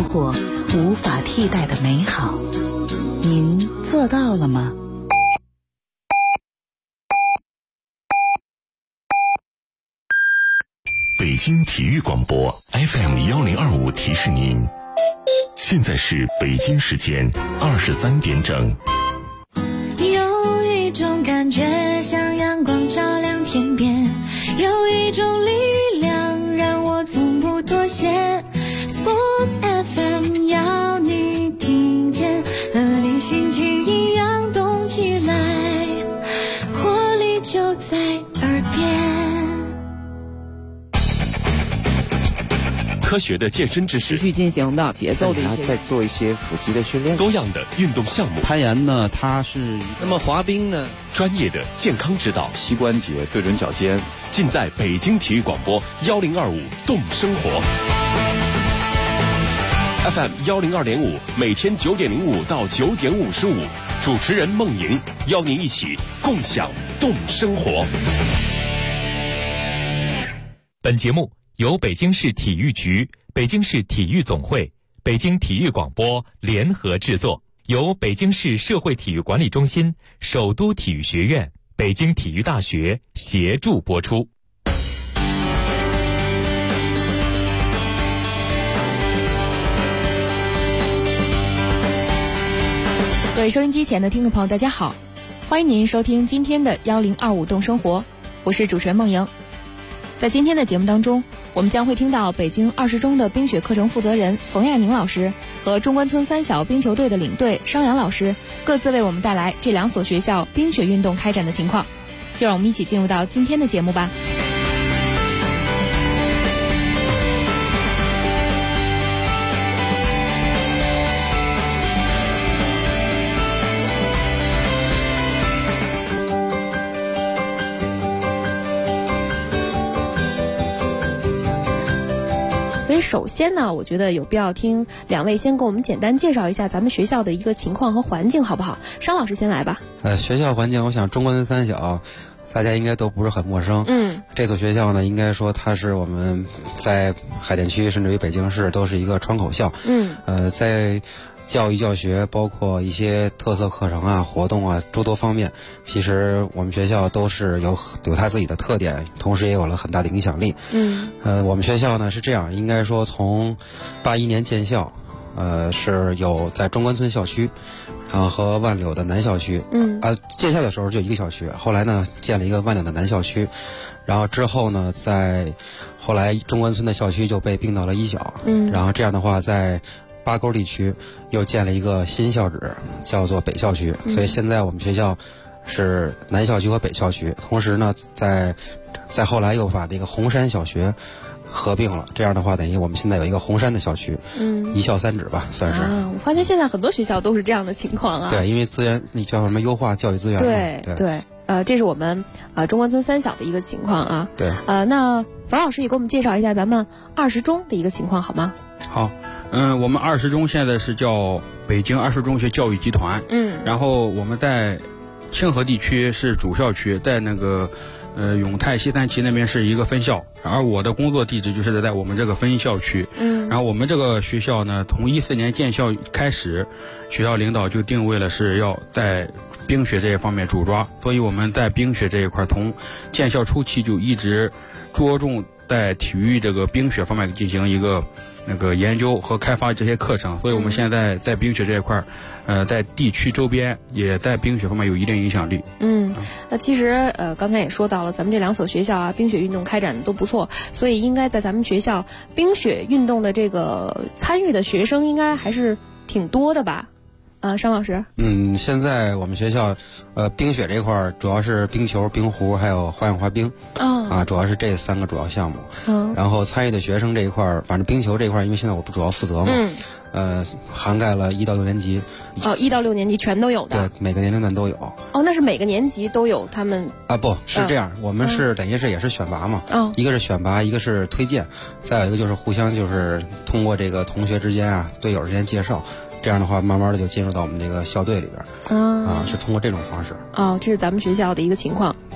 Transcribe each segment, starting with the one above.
收获无法替代的美好。您做到了吗？ 北京体育广播 FM1025提示您，现在是北京时间23点整。 有一种感觉像阳光照亮天边，有一种力量让我从不妥协。 Sports FM 要你听见，和你心情一样动起来，活力就在耳边。 科学的健身知识， 持续进行的节奏的一些， 再做一些腹肌的训练， 多样的运动项目， 攀岩呢，它是那么滑冰呢， 专业的健康指导， 膝关节对准脚尖， 尽在北京体育广播1025动生活 FM 102.5，每天9点05到9点55，主持人孟莹邀您一起共享动生活。 本节目由北京市体育局、北京市体育总会、北京体育广播联合制作，由北京市社会体育管理中心、首都体育学院、北京体育大学协助播出。 各位收音机前的听众朋友，大家好，欢迎您收听今天的1025动生活，我是主持人孟莹。在今天的节目当中，我们将会听到北京20中的冰雪课程负责人冯亚宁老师和中关村三小冰球队的领队商阳老师各自为我们带来这两所学校冰雪运动开展的情况。就让我们一起进入到今天的节目吧。所以首先呢，我觉得有必要听两位先给我们简单介绍一下咱们学校的一个情况和环境，好不好？商老师先来吧。 学校环境，我想中关村三小大家应该都不是很陌生。这所学校呢，应该说它是我们在海淀区甚至于北京市都是一个窗口校。在教育教学包括一些特色课程啊、活动啊诸多方面，其实我们学校都是有它自己的特点，同时也有了很大的影响力。我们学校呢是这样，应该说从81年建校，是有在中关村校区，然后和万柳的南校区。建校的时候就一个校区，后来呢建了一个万柳的南校区，然后之后呢后来中关村的校区就被并到了一小。然后这样的话在八沟地区又建了一个新校址，叫做北校区。所以现在我们学校是南校区和北校区，同时呢在后来又把这个红山小学合并了，这样的话等于我们现在有一个红山的校区。一校三址吧，算是。 我发现现在很多学校都是这样的情况啊。 对，因为资源你叫什么优化教育资源。 对，这是我们中关村三小的一个情况啊。 对。 那冯老师也给我们介绍一下咱们20中的一个情况好吗？ 好。我们20中现在是叫北京20中学教育集团。然后我们在清河地区是主校区，在那个永泰西三旗那边是一个分校，而我的工作地址就是在我们这个分校区。然后我们这个学校呢，从14年建校开始，学校领导就定位了是要在冰雪这一方面主抓，所以我们在冰雪这一块从建校初期就一直着重在体育这个冰雪方面进行一个研究和开发这些课程，所以我们现在在冰雪这一块在地区周边也在冰雪方面有一定影响力。 那其实刚才也说到了，咱们这两所学校啊，冰雪运动开展的都不错，所以应该在咱们学校冰雪运动的这个参与的学生应该还是挺多的吧？商老师。 现在我们学校冰雪这块主要是冰球、冰壶还有花样滑冰。主要是这3个主要项目。然后参与的学生这一块，反正冰球这一块因为现在我不主要负责嘛。涵盖了1到6年级。 1到6年级全都有的。 对，每个年龄段都有。 那是每个年级都有他们不是这样，我们是等于是也是选拔嘛。一个是选拔，一个是推荐，再有一个就是互相就是通过这个同学之间啊、队友之间介绍，这样的话慢慢的就进入到我们这个校队里边。是通过这种方式。 这是咱们学校的一个情况。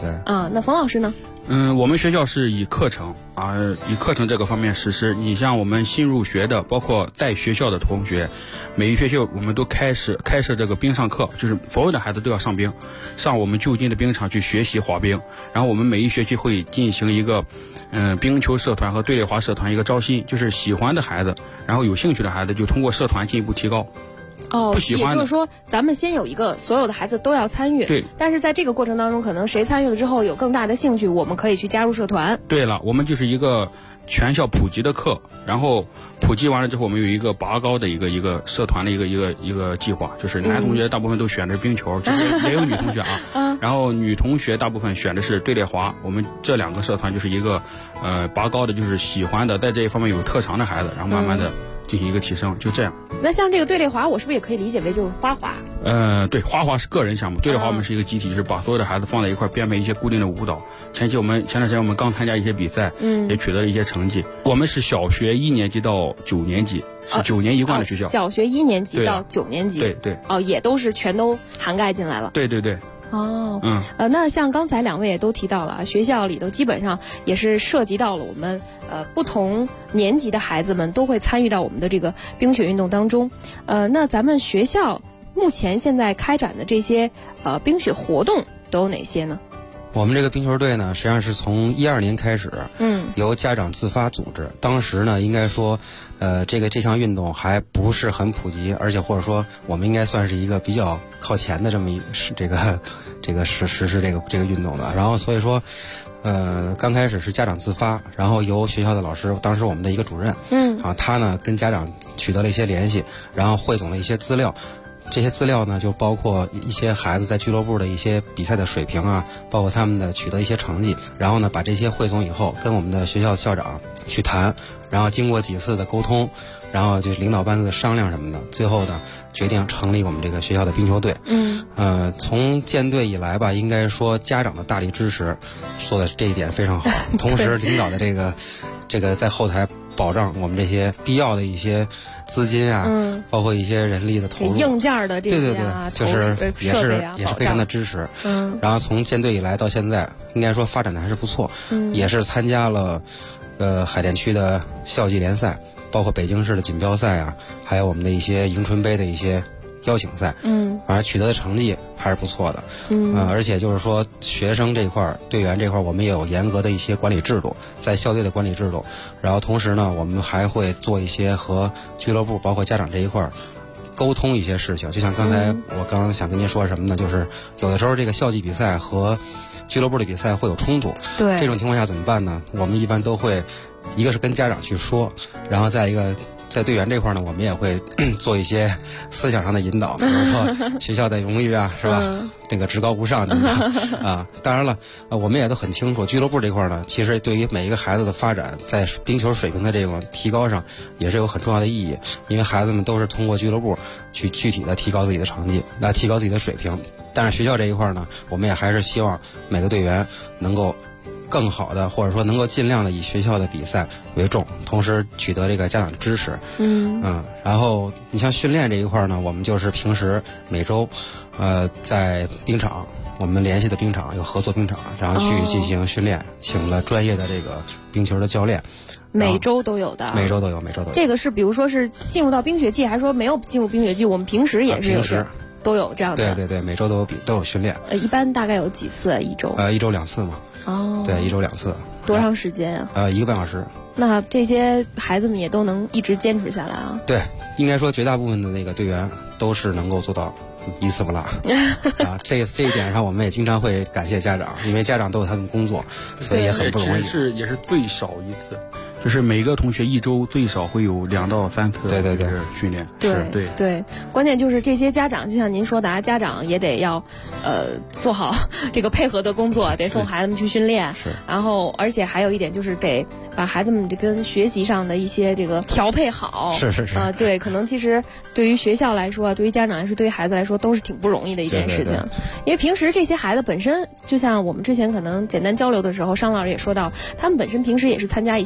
赛啊。那冯老师呢？ 我们学校是以课程这个方面实施。你像我们新入学的，包括在学校的同学，每一学校我们都开设这个冰上课，就是所有的孩子都要上冰，上我们就近的冰场去学习滑冰。然后我们每一学期会进行一个冰球社团和队列滑社团一个招新，就是喜欢的孩子，然后有兴趣的孩子就通过社团进一步提高。不喜欢， 也就是说，咱们先有一个所有的孩子都要参与， 对。 但是在这个过程当中，可能谁参与了之后有更大的兴趣，我们可以去加入社团。 对了，我们就是一个全校普及的课，然后普及完了之后，我们有一个拔高的一个社团的一个计划，就是男同学大部分都选的是冰球，其实也有女同学啊，然后女同学大部分选的是队列滑。我们这2个社团就是一个拔高的，就是喜欢的在这一方面有特长的孩子，然后慢慢的进行一个提升，就这样。 那像这个队列滑，我是不是也可以理解为就是花滑？ 对，花滑是个人项目，队列滑我们是一个集体，就是把所有的孩子放在一块编排一些固定的舞蹈。前段时间我们刚参加一些比赛，也取得了一些成绩。我们是小学1年级到9年级，是9年一贯的学校。 小学1年级到9年级， 对。 也都是全都涵盖进来了。 对。 那像刚才2位也都提到了，学校里头基本上也是涉及到了我们不同年级的孩子们都会参与到我们的这个冰雪运动当中。那咱们学校目前现在开展的这些冰雪活动都有哪些呢？ 我们这个冰球队呢，实际上是从12年开始，由家长自发组织。当时呢，应该说，这项运动还不是很普及，而且或者说我们应该算是一个比较靠前的这么这个实施这个运动的。然后所以说，刚开始是家长自发，然后由学校的老师，当时我们的一个主任，他呢跟家长取得了一些联系，然后汇总了一些资料。这些资料呢，就包括一些孩子在俱乐部的一些比赛的水平啊，包括他们的取得一些成绩，然后呢，把这些汇总以后，跟我们的学校校长去谈，然后经过几次的沟通，然后就领导班子的商量什么的，最后呢，决定成立我们这个学校的冰球队。从建队以来吧，应该说家长的大力支持，做的这一点非常好。同时，领导的这个在后台保障我们这些必要的一些资金啊，包括一些人力的投入， 硬件的这些对，就是也是非常的支持。然后从建队以来到现在，应该说发展的还是不错。也是参加了海淀区的校际联赛，包括北京市的锦标赛啊，还有我们的一些迎春杯的一些邀请赛，反正取得的成绩还是不错的。而且就是说学生这块、队员这块，我们也有严格的一些管理制度，在校队的管理制度。然后同时呢，我们还会做一些和俱乐部包括家长这一块沟通一些事情。就像刚才我刚刚想跟您说什么呢，就是有的时候这个校际比赛和俱乐部的比赛会有冲突， 对， 这种情况下怎么办呢？我们一般都会，一个是跟家长去说，然后再一个在队员这块呢，我们也会做一些思想上的引导，比如说学校的荣誉啊，是吧？这个职高无上啊。当然了，我们也都很清楚，俱乐部这块呢，其实对于每一个孩子的发展，在冰球水平的这种提高上，也是有很重要的意义。因为孩子们都是通过俱乐部去具体的提高自己的成绩，来提高自己的水平。但是学校这一块呢，我们也还是希望每个队员能够更好的，或者说能够尽量的以学校的比赛为重，同时取得这个家长的支持。然后你像训练这一块呢，我们就是平时每周，在冰场，我们联系的冰场有合作冰场，然后去进行训练，请了专业的这个冰球的教练。 每周都有的， 每周都有。 这个是比如说是进入到冰雪季，还是说没有进入冰雪季？我们平时也是有的。都有这样的， 对，每周都有训练。 一般大概有几次一周？ 一周2次嘛。对，一周2次。 多长时间啊 ？1个半小时。 那这些孩子们也都能一直坚持下来啊？ 对，应该说绝大部分的那个队员都是能够做到一次不落啊。这一点上，我们也经常会感谢家长，因为家长都有他们工作，所以也很不容易。 也是最少一次。就是每个同学一周最少会有2到3次对训练。 对，关键就是这些家长，就像您说的啊，家长也得要做好这个配合的工作，得送孩子们去训练。然后而且还有一点就是得把孩子们这跟学习上的一些这个调配好。 是对，可能其实对于学校来说，对于家长来说，对于孩子来说都是挺不容易的一件事情。因为平时这些孩子本身，就像我们之前可能简单交流的时候，商老师也说到，他们本身平时也是参加一些俱乐部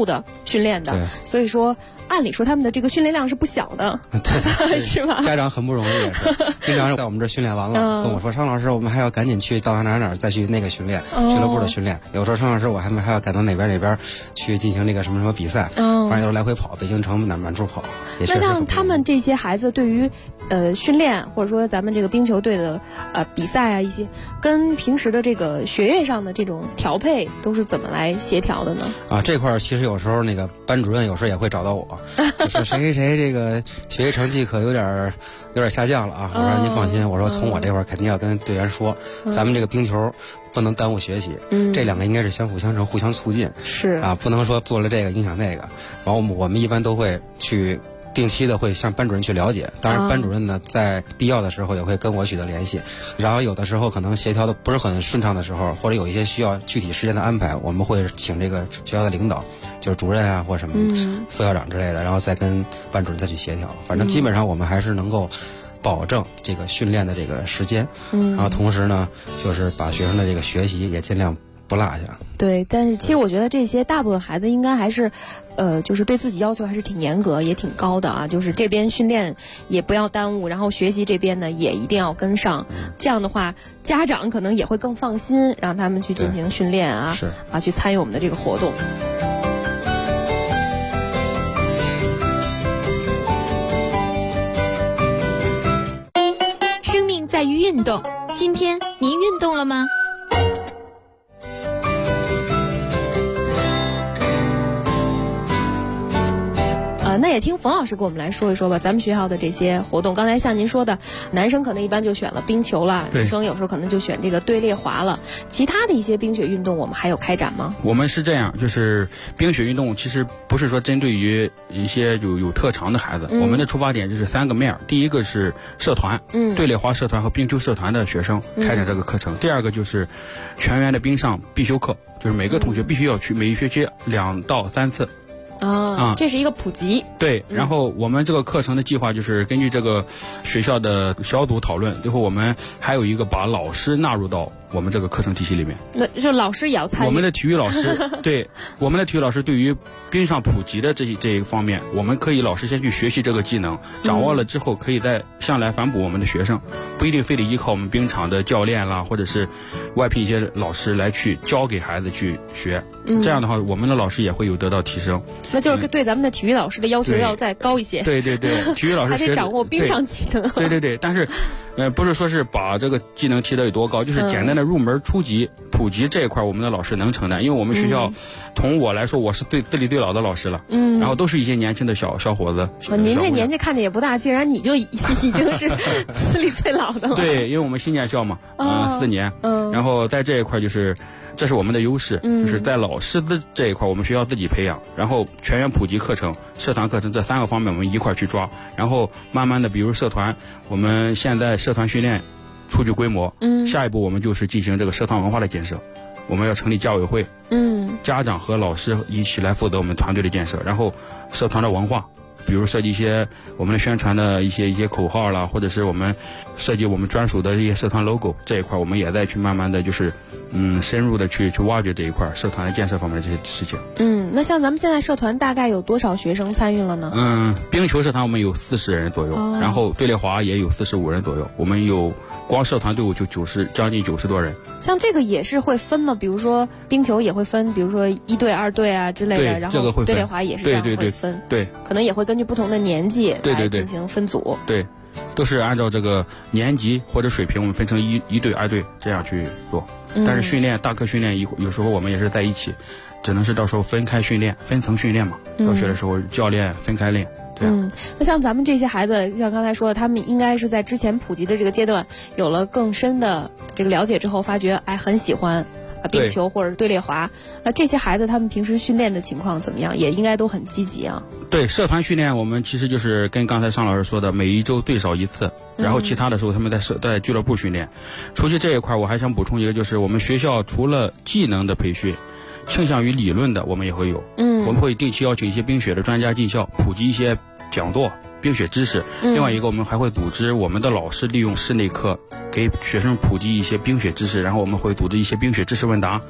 度的训练的，所以说按理说他们的这个训练量是不小的， 对是吧？ 家长很不容易，也是经常在我们这训练完了，跟我说商老师，我们还要赶紧去到哪再去那个训练，俱乐部的训练。有时候商老师我还要赶到哪边去进行那个什么比赛，反正就是来回跑，北京城满处跑。 那像他们这些孩子对于训练或者说咱们这个冰球队的比赛啊，一些跟平时的这个学业上的这种调配都是怎么来协调的呢？ 这块其实有时候那个班主任有时候也会找到我，就说谁这个学习成绩可有点下降了啊。我说您放心，我说从我这块肯定要跟队员说，咱们这个冰球不能耽误学习，这两个应该是相辅相成，互相促进， 是不能说做了这个影响那个。然后我们一般都会去定期的会向班主任去了解，当然班主任呢在必要的时候也会跟我取得联系，然后有的时候可能协调的不是很顺畅的时候，或者有一些需要具体时间的安排，我们会请这个学校的领导，就是主任啊或什么副校长之类的，然后再跟班主任再去协调。反正基本上我们还是能够保证这个训练的这个时间，然后同时呢就是把学生的这个学习也尽量不落下。 对，但是其实我觉得这些大部分孩子应该还是，就是对自己要求还是挺严格，也挺高的啊。就是这边训练也不要耽误，然后学习这边呢也一定要跟上。这样的话，家长可能也会更放心，让他们去进行训练啊，去参与我们的这个活动。 生命在于运动，今天您运动了吗？ 那也听冯老师给我们来说一说吧，咱们学校的这些活动。刚才像您说的，男生可能一般就选了冰球了，女生有时候可能就选这个队列滑了。其他的一些冰雪运动，我们还有开展吗？ 我们是这样，就是冰雪运动其实不是说针对于一些有特长的孩子，我们的出发点就是3个面。第一个是社团，队列滑社团和冰球社团的学生开展这个课程。第二个就是全员的冰上必修课，就是每个同学必须要去，每一学期2到3次。 这是一个普及。 对，然后我们这个课程的计划就是根据这个学校的小组讨论，最后我们还有一个把老师纳入到我们这个课程体系里面。 那就老师也要参与。 我们的体育老师对我们的体育老师对于冰上普及的这一个方面，我们可以老师先去学习这个技能，掌握了之后可以再向来反哺我们的学生，不一定非得依靠我们冰场的教练啦，或者是外聘一些老师来去教给孩子去学。这样的话我们的老师也会有得到提升。 那就是对咱们的体育老师的要求要再高一些。 对，体育老师还得掌握冰上技能。 对，但是不是说是把这个技能提得有多高，就是简单的入门初级普及这一块我们的老师能承担。因为我们学校从我来说，我是资历最老的老师了，然后都是一些年轻的小伙子。 您这年纪看着也不大，竟然你就已经是资历最老的了。 对，因为我们新建校嘛，4年，然后在这一块就是这是我们的优势，就是在老师的这一块我们学校自己培养，然后全员普及课程、社团课程这3个方面我们一块去抓，然后慢慢的比如社团，我们现在社团训练初具规模，下一步我们就是进行这个社团文化的建设，我们要成立家委会，家长和老师一起来负责我们团队的建设，然后社团的文化，比如设计一些我们的宣传的一些口号啦，或者是我们设计我们专属的一些社团 logo， 这一块我们也在去慢慢的就是深入的去挖掘这一块社团的建设方面的这些事情。 那像咱们现在社团大概有多少学生参与了呢？ 冰球社团我们有40人左右，然后队列滑也有45人左右，我们有光社团队伍就将近90多人。 像这个也是会分吗？比如说冰球也会分，比如说1队2队啊之类的，然后队列滑也是这样会分， 对， 可能也会根据不同的年纪来进行分组。 对，都是按照这个年级或者水平，我们分成1队2队这样去做。但是训练大课训练有时候我们也是在一起，只能是到时候分开训练，分层训练嘛。教学的时候教练分开练。 那像咱们这些孩子，像刚才说的，他们应该是在之前普及的这个阶段有了更深的这个了解之后，发觉很喜欢冰球或者队列滑。这些孩子他们平时训练的情况怎么样？也应该都很积极啊。 对，社团训练我们其实就是跟刚才尚老师说的，每一周最少1次，然后其他的时候他们在俱乐部训练。除去这一块，我还想补充一个，就是我们学校除了技能的培训，倾向于理论的我们也会有。我们会定期邀请一些冰雪的专家进校，普及一些讲座冰雪知识。另外一个，我们还会组织我们的老师利用室内课给学生普及一些冰雪知识，然后我们会组织一些冰雪知识问答，这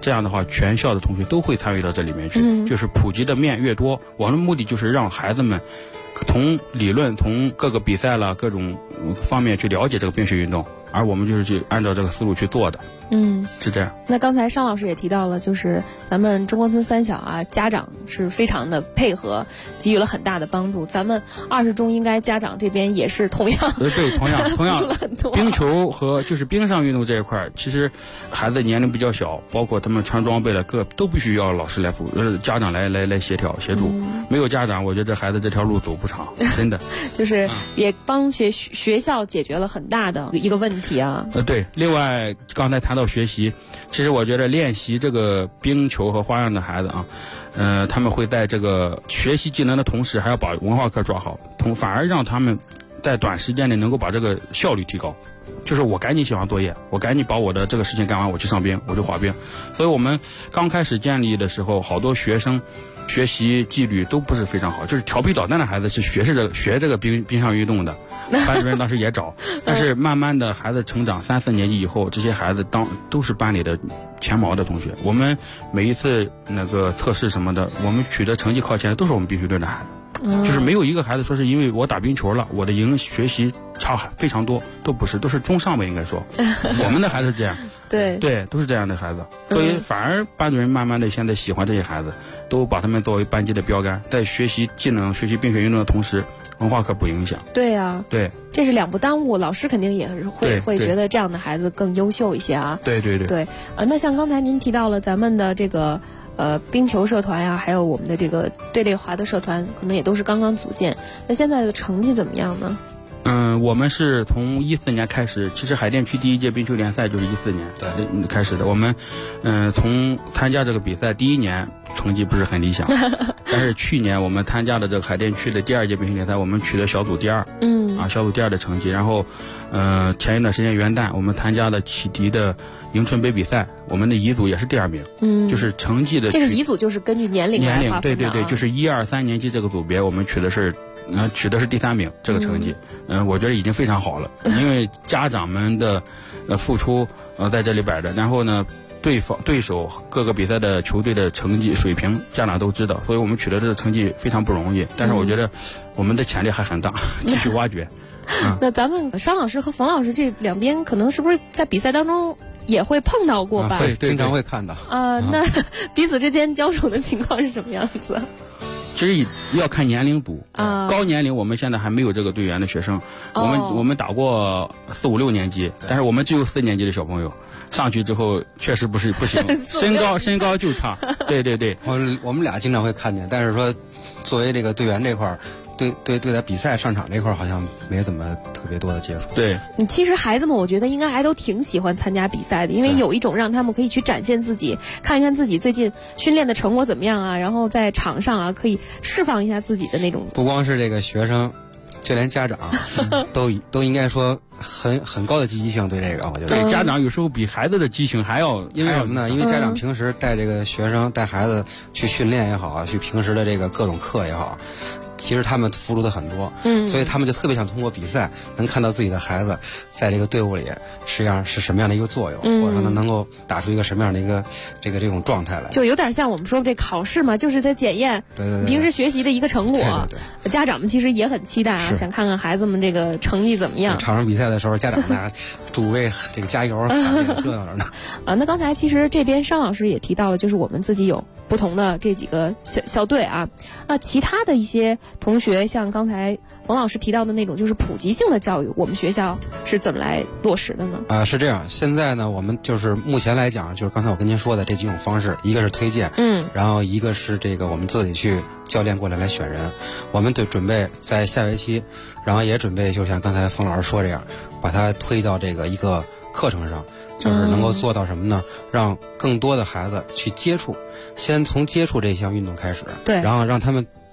这样的话全校的同学都会参与到这里面去，就是普及的面越多，我们的目的就是让孩子们从理论从各个比赛了各种方面去了解这个冰雪运动，而我们就是去按照这个思路去做的。是这样。 那刚才商老师也提到了，就是咱们中关村三小啊，家长是非常的配合，给予了很大的帮助。咱们20中应该家长这边也是同样对同样冰球和就是冰上运动这一块，其实孩子年龄比较小，包括他们穿装备了都必须要老师来家长来协调协助。没有家长，我觉得这孩子这条路走不长，真的。 就是也帮学校解决了很大的一个问题啊。 对，另外刚才谈到学习，其实我觉得练习这个冰球和花样的孩子啊，他们会在这个学习技能的同时，还要把文化课抓好，反而让他们在短时间内能够把这个效率提高。就是我赶紧写完作业，我赶紧把我的这个事情干完，我去上冰，我就滑冰。所以我们刚开始建立的时候，好多学生学习纪律都不是非常好，就是调皮捣蛋的孩子是学这个冰上运动的，班主任当时也找，但是慢慢的孩子成长3、4年级以后，这些孩子都是班里的前茅的同学。我们每一次那个测试什么的，我们取得成绩靠前的都是我们冰球队的孩子。就是没有一个孩子说是因为我打冰球了，我的学习差非常多，都不是，都是中上吧，应该说。我们的孩子是这样。对，都是这样的孩子，所以反而班主任慢慢的现在喜欢这些孩子，都把他们作为班级的标杆，在学习技能、学习冰雪运动的同时，文化课不影响。对呀，对，这是两不耽误，老师肯定也是会觉得这样的孩子更优秀一些啊。对。那像刚才您提到了咱们的这个冰球社团呀，还有我们的这个队列滑的社团，可能也都是刚刚组建。那现在的成绩怎么样呢？我们是从14年开始，其实海淀区第一届冰球联赛就是14年开始的。我们从参加这个比赛第1年成绩不是很理想，但是去年我们参加的这个海淀区的第2届冰球联赛，我们取得小组第2，小组第2的成绩。然后前一段时间元旦我们参加了启迪的迎春杯比赛，我们的乙组也是第2名。就是成绩的这个乙组就是根据年龄来划分的。 对，就是1、2、3年级这个组别，我们取的是第3名这个成绩。我觉得已经非常好了，因为家长们的付出在这里摆着，然后呢对手各个比赛的球队的成绩水平家长都知道，所以我们取得这个成绩非常不容易，但是我觉得我们的潜力还很大，继续挖掘。 那咱们商老师和冯老师这两边可能是不是在比赛当中也会碰到过吧？ 会，经常会看到。 那彼此之间交手的情况是什么样子？ 其实要看年龄组，高年龄我们现在还没有这个队员的学生，我们打过4、5、6年级，但是我们只有4年级的小朋友。上去之后确实不行，身高就差。对， 我们俩经常会看见，但是说作为这个队员这块儿，对待比赛上场这块儿好像没怎么特别多的接触。 对， 其实孩子们我觉得应该还都挺喜欢参加比赛的，因为有一种让他们可以去展现自己，看一看自己最近训练的成果怎么样啊，然后在场上啊可以释放一下自己的那种。 不光是这个学生，就连家长都应该说很高的积极性对这个，我觉得。 对，家长有时候比孩子的激情还要。 因为什么呢？因为家长平时带这个学生带孩子去训练也好啊，去平时的这个各种课也好，其实他们付出的很多，所以他们就特别想通过比赛能看到自己的孩子在这个队伍里实际上是什么样的一个作用，或者说能够打出一个什么样的一个这种状态来。 就有点像我们说这考试嘛，就是在检验平时学习的一个成果。对，家长们其实也很期待啊，想看看孩子们这个成绩怎么样。 场上比赛的时候，家长呢助威这个加油，热闹着呢。 那刚才其实这边商老师也提到了，就是我们自己有不同的这几个校队啊。那其他的一些同学，像刚才冯老师提到的那种，就是普及性的教育，我们学校是怎么来落实的呢？ 是这样，现在呢，我们就是目前来讲，就是刚才我跟您说的这几种方式，一个是推荐，然后一个是这个我们自己去教练过来选人。我们准备在下学期，然后也准备就像刚才冯老师说这样，把它推到这个一个课程上，就是能够做到什么呢？让更多的孩子去接触，先从接触这项运动开始，对，然后让他们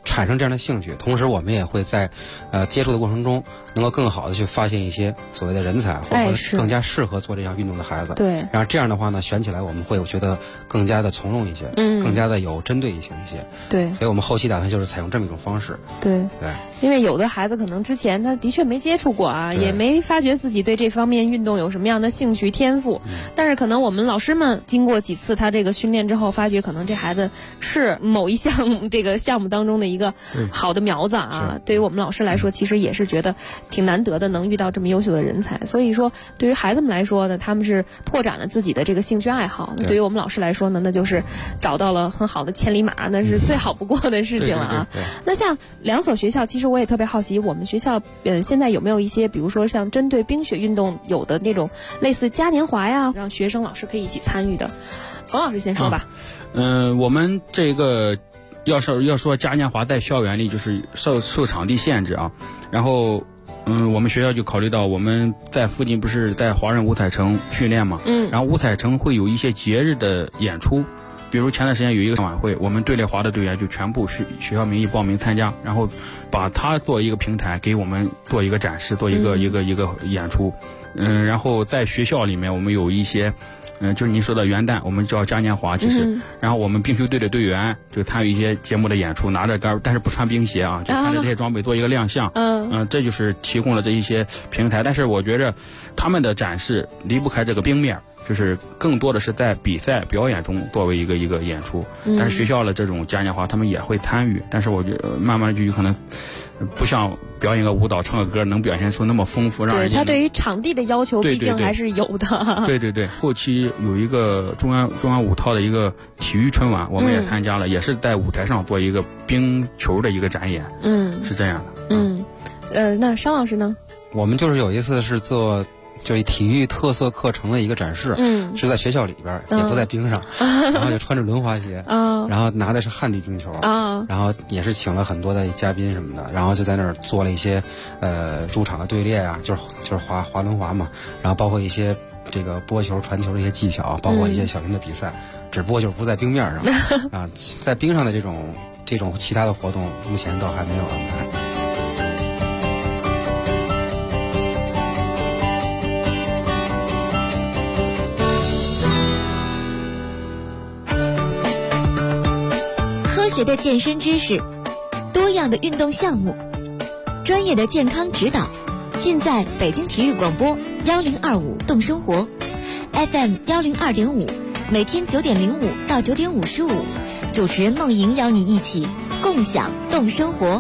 产生这样的兴趣，同时我们也会在接触的过程中，能够更好的去发现一些所谓的人才，或者更加适合做这项运动的孩子。 对， 然后这样的话呢，选起来我们会觉得更加的从容一些，更加的有针对性一些。 对， 所以我们后期打算就是采用这么一种方式。 对，因为有的孩子可能之前他的确没接触过啊，也没发觉自己对这方面运动有什么样的兴趣天赋，但是可能我们老师们经过几次他这个训练之后，发觉可能这孩子是某一项这个项目当中的一个好的苗子啊。对于我们老师来说，其实也是觉得挺难得的，能遇到这么优秀的人才。所以说，对于孩子们来说呢，他们是拓展了自己的这个兴趣爱好；对于我们老师来说呢，那就是找到了很好的千里马，那是最好不过的事情了啊。那像2所学校，其实我也特别好奇，我们学校现在有没有一些，比如说像针对冰雪运动有的那种类似嘉年华呀，让学生老师可以一起参与的？冯老师先说吧。 我们这个要说嘉年华在校园里就是受场地限制啊，然后我们学校就考虑到我们在附近不是在华润五彩城训练嘛，然后五彩城会有一些节日的演出，比如前段时间有一个晚会，我们队列华的队员就全部学校名义报名参加，然后把它做一个平台给我们做一个展示，做一个演出。然后在学校里面我们有一些就是您说的元旦，我们叫嘉年华，其实，然后我们冰球队的队员就参与一些节目的演出，拿着杆，但是不穿冰鞋啊，就穿着这些装备做一个亮相。这就是提供了这一些平台。但是我觉着他们的展示离不开这个冰面，就是更多的是在比赛表演中作为一个演出。但是学校的这种嘉年华他们也会参与，但是我觉得慢慢就有可能不像表演个舞蹈唱个歌能表现出那么丰富，让人他对于场地的要求毕竟还是有的。 对，后期有一个中央五套的一个体育春晚，我们也参加了，也是在舞台上做一个冰球的一个展演。是这样的。那商老师呢？ 我们就是有一次是做就是体育特色课程的一个展示，是在学校里边，也不在冰上，然后就穿着轮滑鞋，然后拿的是旱地冰球，然后也是请了很多的嘉宾什么的，然后就在那儿做了一些驻场的队列啊，就是滑轮滑嘛，然后包括一些这个拨球传球的一些技巧，包括一些小型的比赛，只不过就是不在冰面上啊，在冰上的这种其他的活动目前倒还没有安排。 科学的健身知识，多样的运动项目，专业的健康指导，尽在北京体育广播1025动生活 FM 102.5，每天9点05到9点55，主持人梦莹邀你一起共享动生活。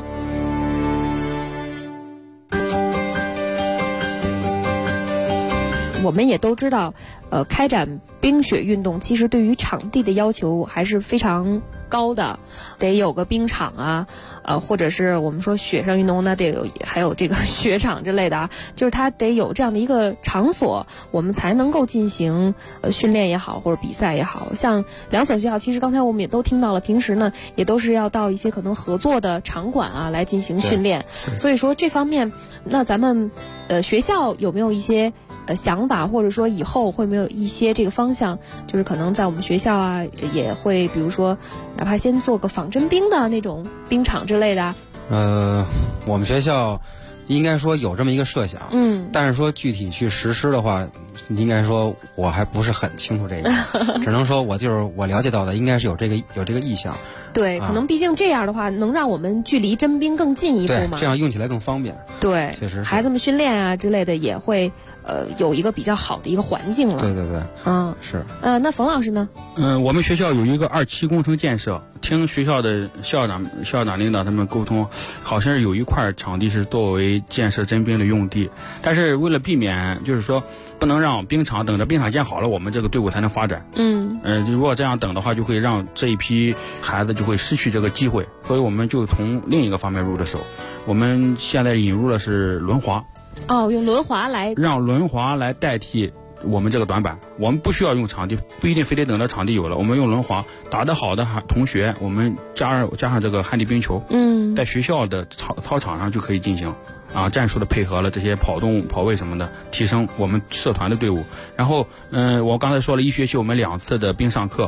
我们也都知道，开展冰雪运动其实对于场地的要求还是非常高的，得有个冰场啊，或者是我们说雪上运动，那还有这个雪场之类的啊，就是它得有这样的一个场所，我们才能够进行训练也好，或者比赛也好。像2所学校，其实刚才我们也都听到了，平时呢也都是要到一些可能合作的场馆啊来进行训练。所以说这方面，那咱们学校有没有一些想法，或者说以后会没有一些这个方向，就是可能在我们学校啊也会比如说哪怕先做个仿真冰的那种冰场之类的。 我们学校应该说有这么一个设想，但是说具体去实施的话，应该说我还不是很清楚这个只能说我了解到的应该是有这个意向。 对，可能毕竟这样的话能让我们距离真冰更近一步嘛， 对，这样用起来更方便。 对， 确实孩子们训练啊之类的也会有一个比较好的一个环境了。 对，是。 那冯老师呢？ 我们学校有一个2期工程建设，听学校的校长领导他们沟通，好像是有一块场地是作为建设真冰的用地，但是为了避免就是说不能让冰场等着冰场建好了我们这个队伍才能发展。如果这样等的话，就会让这一批孩子就会失去这个机会，所以我们就从另一个方面入的手。我们现在引入的是轮滑。 用轮滑来让轮滑来代替我们这个短板，我们不需要用场地，不一定非得等到场地有了，我们用轮滑打得好的同学，我们加上这个旱地冰球，在学校的操场上就可以进行战术的配合了，这些跑动跑位什么的，提升我们社团的队伍。然后我刚才说了，一学期我们2次的冰上课，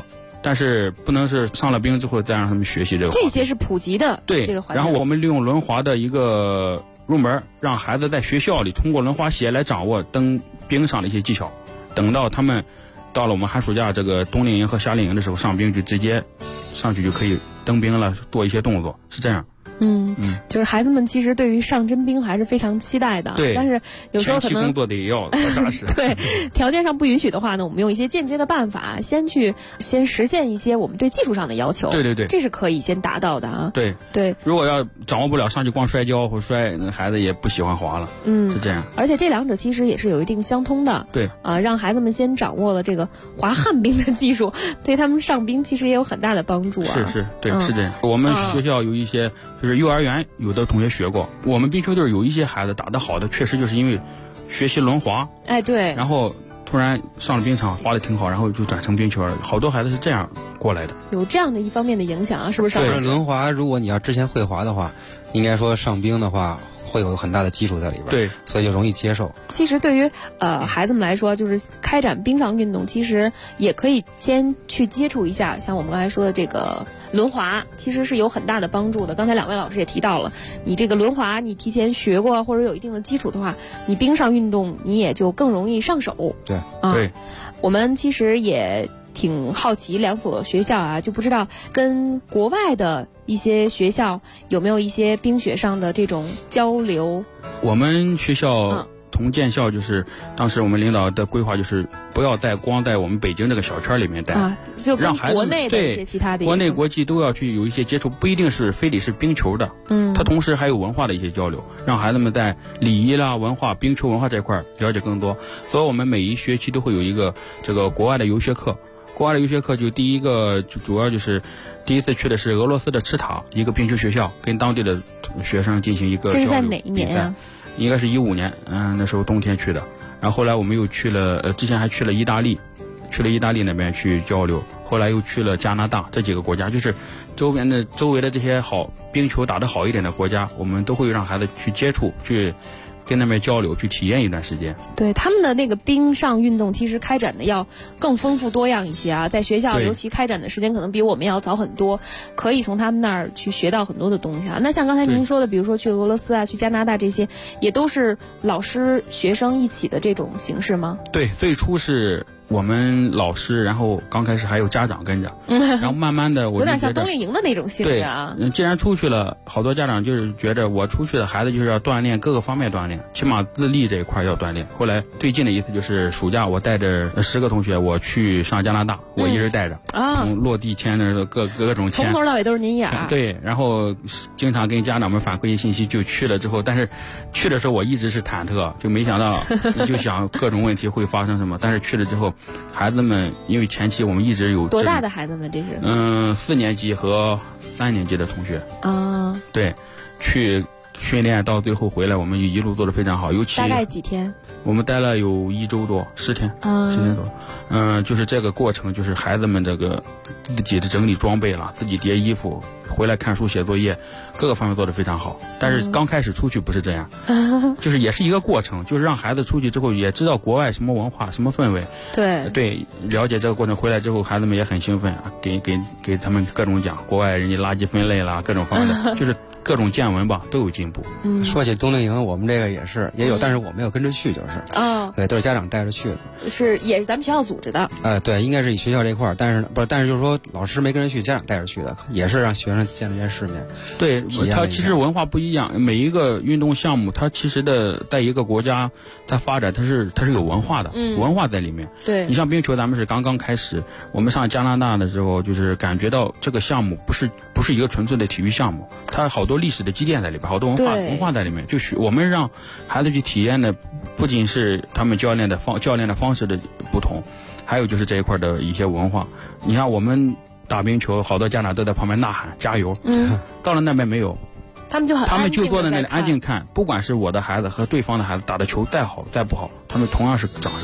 但是不能是上了冰之后再让他们学习这个。 这些是普及的， 对这个环境。 然后我们利用轮滑的一个入门，让孩子在学校里通过轮滑鞋来掌握登冰上的一些技巧。等到他们到了我们寒暑假这个冬令营和夏令营的时候，上冰就直接上去就可以登冰了，做一些动作，是这样。 就是孩子们其实对于上真冰还是非常期待的， 对， 但是有时候可能工作得要扎实。 对，条件上不允许的话呢，我们用一些间接的办法，先实现一些我们对技术上的要求。 对对对， 这是可以先达到的啊。 对对， 如果要掌握不了，上去光摔跤或摔，那孩子也不喜欢滑了。是这样。 而且这两者其实也是有一定相通的。 对啊，让孩子们先掌握了这个滑旱冰的技术，对他们上冰其实也有很大的帮助啊。 是，对，是这样。我们学校有一些就是幼儿园有的同学学过，我们冰球队有一些孩子打得好的，确实就是因为学习轮滑， 哎对， 然后突然上了冰场滑得挺好，然后就转成冰球了，好多孩子是这样过来的。 有这样的一方面的影响啊，是不是？ 对，轮滑如果你要之前会滑的话，应该说上冰的话会有很大的基础在里边， 对， 所以就容易接受。 其实对于孩子们来说，就是开展冰上运动，其实也可以先去接触一下，像我们刚才说的这个轮滑，其实是有很大的帮助的。刚才两位老师也提到了，你这个轮滑你提前学过或者有一定的基础的话，你冰上运动你也就更容易上手。 对， 对， 我们其实也挺好奇两所学校啊，就不知道跟国外的一些学校有没有一些冰雪上的这种交流。 我们学校同建校就是当时我们领导的规划就是不要光在我们北京这个小圈里面待啊，就跟国内的一些其他的国内国际都要去有一些接触，不一定是非得是冰球的，它同时还有文化的一些交流，让孩子们在礼仪啦、文化、冰球文化这块了解更多。所以我们每一学期都会有一个这个国外的游学课。国外的游学课就第一个主要就是第一次去的是俄罗斯的赤塔一个冰球学校，跟当地的学生进行一个交流。 这是在哪一年啊？ 应该是15年，那时候冬天去的。然后后来我们又去了，之前还去了意大利那边去交流，后来又去了加拿大，这几个国家就是周围的这些好冰球打得好一点的国家，我们都会让孩子去接触，去跟那边交流，去体验一段时间。 对，他们的那个冰上运动其实开展的要更丰富多样一些啊，在学校尤其开展的时间可能比我们要早很多，可以从他们那儿去学到很多的东西啊。那像刚才您说的，比如说去俄罗斯啊、去加拿大这些，也都是老师学生一起的这种形式吗？ 对，最初是我们老师，然后刚开始还有家长跟着，然后慢慢的我有点像冬令营的那种性质啊。 对，既然出去了，好多家长就是觉得我出去的孩子就是要锻炼各个方面锻炼，起码自立这一块要锻炼。后来最近的一次就是暑假，我带着10个同学我去上加拿大，我一人带着，从落地签的各种签， 从头到尾都是您演。 对，然后经常跟家长们反馈信息，就去了之后，但是去的时候我一直是忐忑，就没想到就想各种问题会发生什么，但是去了之后。孩子们因为前期我们一直有多大的孩子们？这是 4年级和3年级的同学啊， 对，去训练到最后回来，我们一路做得非常好。尤其大概几天？ 我们待了有1周多，10天，10天多。就是这个过程，就是孩子们这个自己的整理装备了，自己叠衣服，回来看书写作业，各个方面做得非常好。但是刚开始出去不是这样，就是也是一个过程，就是让孩子出去之后也知道国外什么文化、什么氛围。对，了解这个过程回来之后，孩子们也很兴奋啊，给他们各种讲国外人家垃圾分类啦，各种方面的，就是。各种见闻吧都有进步。 说起冬令营，我们这个也有，但是我没有跟着去，就是对，都是家长带着去的。 也是咱们学校组织的。 对，应该是以学校这块儿，但是就是说老师没跟着去，家长带着去的，也是让学生见了见世面。 对，它其实文化不一样，每一个运动项目，它其实在一个国家它发展，它是有文化的，文化在里面。 对， 你像冰球，咱们是刚刚开始，我们上加拿大的时候，就是感觉到这个项目不是一个纯粹的体育项目，它好多历史的积淀在里边，好多文化在里面。就是我们让孩子去体验的，不仅是他们教练的方式的不同，还有就是这一块的一些文化。你看我们打冰球，好多家长都在旁边呐喊加油，到了那边没有。 他们就坐在那里安静看，不管是我的孩子和对方的孩子打的球再好再不好，他们同样是掌声。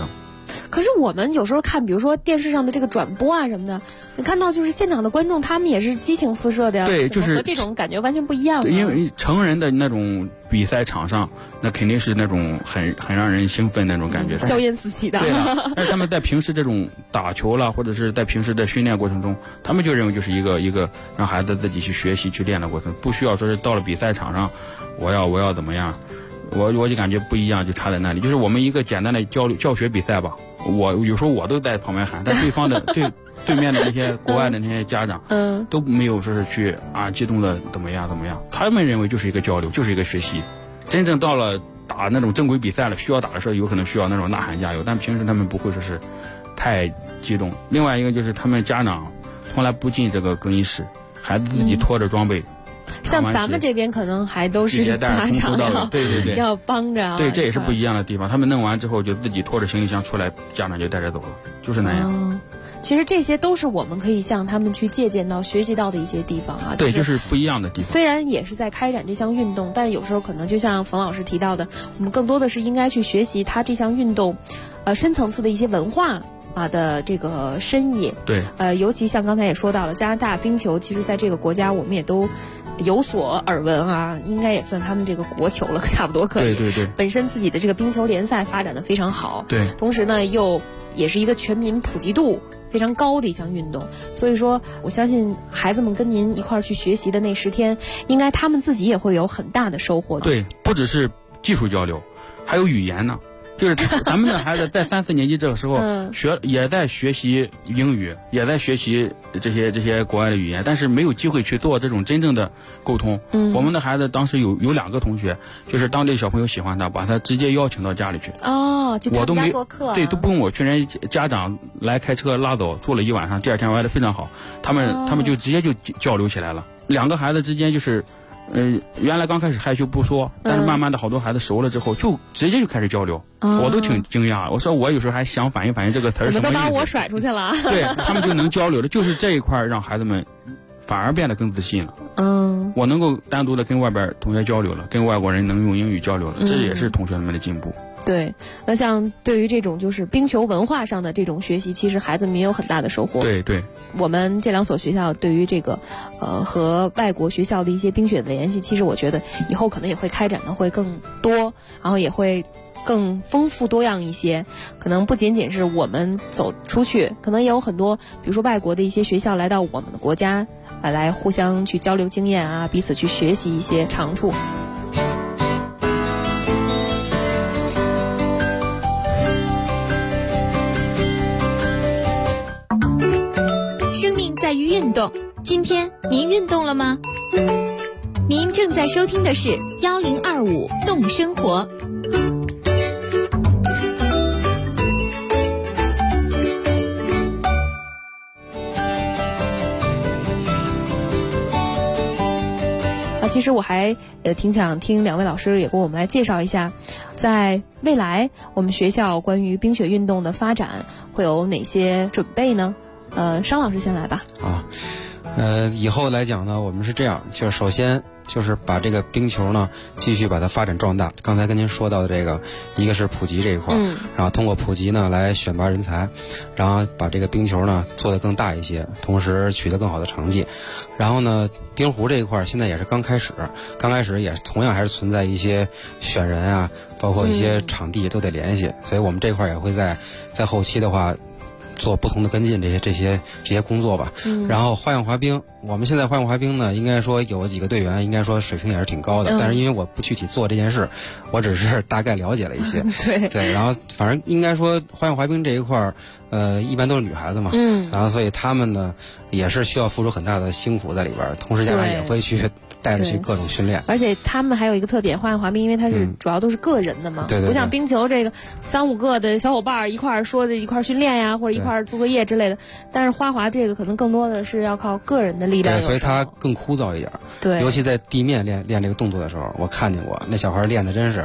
可是我们有时候看，比如说电视上的这个转播啊什么的，你看到就是现场的观众，他们也是激情四射的呀。 对，就是和这种感觉完全不一样。 因为成人的那种比赛场上，那肯定是那种很让人兴奋那种感觉， 硝烟四起的。 对啊，但是他们在平时这种打球啦，或者是在平时的训练过程中，他们就认为就是一个让孩子自己去学习去练的过程，不需要说是到了比赛场上，我要怎么样。我就感觉不一样，就差在那里。就是我们一个简单的教学比赛吧，我有时候我都在旁边喊，但对方的对面的那些国外的那些家长，都没有说是去激动的怎么样，他们认为就是一个交流，就是一个学习。真正到了打那种正规比赛了，需要打的时候，有可能需要那种呐喊加油，但平时他们不会说是太激动。另外一个就是他们家长从来不进这个更衣室，孩子自己拖着装备。 像咱们这边可能还都是家长要帮着， 对，这也是不一样的地方。他们弄完之后就自己拖着行李箱出来，家长就带着走了，就是那样。 其实这些都是我们可以向他们去借鉴到、学习到的一些地方啊。 对，就是不一样的地方。 虽然也是在开展这项运动，但是有时候可能就像冯老师提到的，我们更多的是应该去学习他这项运动，深层次的一些文化。的这个深意， 对， 尤其像刚才也说到了加拿大冰球，其实在这个国家我们也都有所耳闻啊，应该也算他们这个国球了，差不多可以。 对， 本身自己的这个冰球联赛发展的非常好， 对， 同时呢又也是一个全民普及度非常高的一项运动，所以说我相信孩子们跟您一块儿去学习的那10天，应该他们自己也会有很大的收获的。 对，不只是技术交流，还有语言呢。就是咱们的孩子在3、4年级这个时候也在学习英语，也在学习这些国外的语言，但是没有机会去做这种真正的沟通。我们的孩子当时有2个同学，就是当地小朋友喜欢他，把他直接邀请到家里去。 就他们家做客。 对，都不用我去，人家长来开车拉走，住了1晚上，第2天玩得非常好。他们就直接就交流起来了。2个孩子之间就是。原来刚开始害羞不说，但是慢慢的好多孩子熟了之后，就直接就开始交流，我都挺惊讶。我说我有时候还想反映这个词儿什么意思， 怎么都把我甩出去了。 对，他们就能交流了，就是这一块让孩子们反而变得更自信了。我能够单独的跟外边同学交流了，跟外国人能用英语交流了，这也是同学们的进步。 对，那像对于这种就是冰球文化上的这种学习，其实孩子们也有很大的收获。 对， 我们这2所学校对于这个和外国学校的一些冰雪的联系，其实我觉得以后可能也会开展的会更多，然后也会更丰富多样一些。可能不仅仅是我们走出去，可能也有很多比如说外国的一些学校来到我们的国家来互相去交流经验啊，彼此去学习一些长处。 在于运动，今天您运动了吗？您正在收听的是1025动生活。 其实我还挺想听2位老师也给我们来介绍一下，在未来我们学校关于冰雪运动的发展会有哪些准备呢？商老师先来吧。 以后来讲呢，我们是这样，就是首先就是把这个冰球呢继续把它发展壮大。刚才跟您说到的这个，一个是普及这一块，然后通过普及呢来选拔人才，然后把这个冰球呢做得更大一些，同时取得更好的成绩。然后呢，冰壶这一块现在也是刚开始也同样还是存在一些选人啊，包括一些场地都得联系，所以我们这块也会在后期的话。做不同的跟进这些工作吧。然后花样滑冰，我们现在花样滑冰呢，应该说有几个队员，应该说水平也是挺高的。但是因为我不具体做这件事，我只是大概了解了一些。对，然后反正应该说花样滑冰这一块一般都是女孩子嘛。然后所以他们呢也是需要付出很大的辛苦在里边，同时家长也会去带着去各种训练。 而且他们还有一个特点，花样滑冰因为它是主要都是个人的嘛， 对， 不像冰球这个3、5个的小伙伴一块说的一块训练呀，或者一块做作业之类的。但是花滑这个可能更多的是要靠个人的力量， 对，所以它更枯燥一点。 对， 尤其在地面练这个动作的时候，我看见过那小孩练的真是